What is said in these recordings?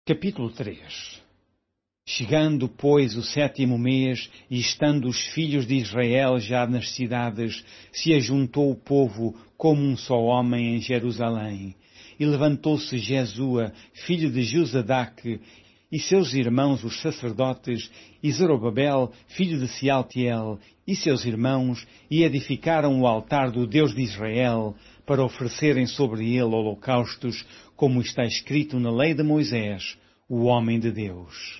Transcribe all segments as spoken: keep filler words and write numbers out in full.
Capítulo três. Chegando, pois, o sétimo mês, e estando os filhos de Israel já nas cidades, se ajuntou o povo como um só homem em Jerusalém. E levantou-se Jesua, filho de Josadaque, e seus irmãos os sacerdotes, e Zorobabel, filho de Sealtiel, e seus irmãos, e edificaram o altar do Deus de Israel, para oferecerem sobre ele holocaustos, como está escrito na lei de Moisés, o homem de Deus.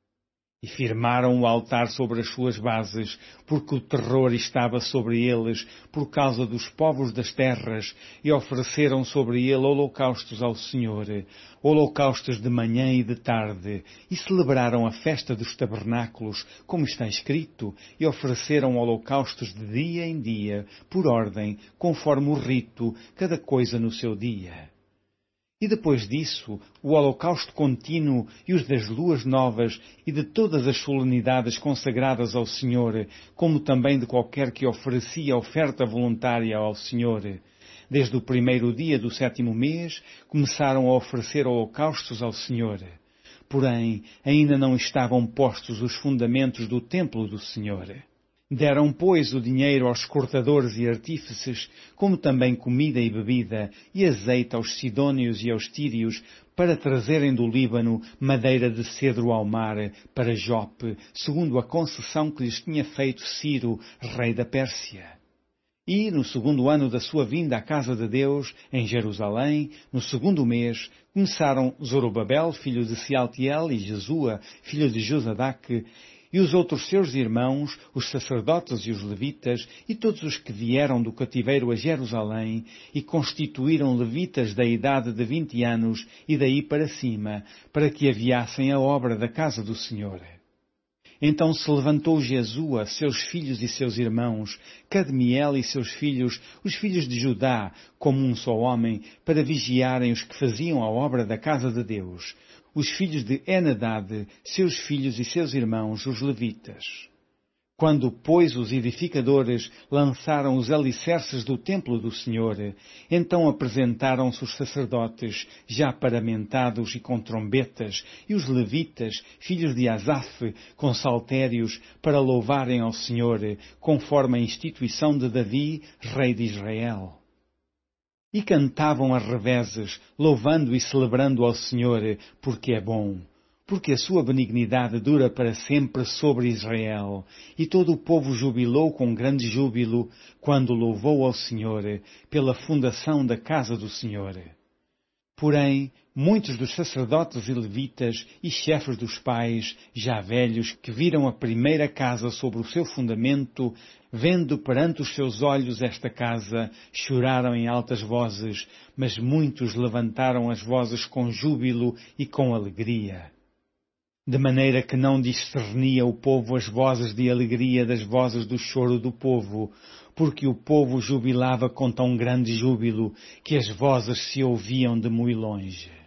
E firmaram o altar sobre as suas bases, porque o terror estava sobre eles, por causa dos povos das terras, e ofereceram sobre ele holocaustos ao Senhor, holocaustos de manhã e de tarde, e celebraram a festa dos tabernáculos, como está escrito, e ofereceram holocaustos de dia em dia, por ordem, conforme o rito, cada coisa no seu dia. E depois disso, o holocausto contínuo e os das luas novas e de todas as solenidades consagradas ao Senhor, como também de qualquer que oferecia oferta voluntária ao Senhor. Desde o primeiro dia do sétimo mês, começaram a oferecer holocaustos ao Senhor. Porém, ainda não estavam postos os fundamentos do templo do Senhor. Deram, pois, o dinheiro aos cortadores e artífices, como também comida e bebida, e azeite aos sidônios e aos tírios, para trazerem do Líbano madeira de cedro ao mar, para Jope, segundo a concessão que lhes tinha feito Ciro, rei da Pérsia. E, no segundo ano da sua vinda à casa de Deus, em Jerusalém, no segundo mês, começaram Zorobabel, filho de Sealtiel, e Jesua, filho de Josadaque, e os outros seus irmãos, os sacerdotes e os levitas, e todos os que vieram do cativeiro a Jerusalém, e constituíram levitas da idade de vinte anos e daí para cima, para que aviassem a obra da casa do Senhor. Então se levantou Jesua, seus filhos e seus irmãos, Cadmiel e seus filhos, os filhos de Judá, como um só homem, para vigiarem os que faziam a obra da casa de Deus, os filhos de Henadad, seus filhos e seus irmãos, os levitas. Quando, pois, os edificadores lançaram os alicerces do templo do Senhor, então apresentaram-se os sacerdotes, já paramentados e com trombetas, e os levitas, filhos de Asaf, com saltérios, para louvarem ao Senhor, conforme a instituição de Davi, rei de Israel. E cantavam a revezes, louvando e celebrando ao Senhor, porque é bom, porque a sua benignidade dura para sempre sobre Israel. E todo o povo jubilou com grande júbilo, quando louvou ao Senhor, pela fundação da casa do Senhor. Porém, muitos dos sacerdotes e levitas e chefes dos pais, já velhos, que viram a primeira casa sobre o seu fundamento, vendo perante os seus olhos esta casa, choraram em altas vozes, mas muitos levantaram as vozes com júbilo e com alegria. De maneira que não discernia o povo as vozes de alegria das vozes do choro do povo, porque o povo jubilava com tão grande júbilo que as vozes se ouviam de muito longe.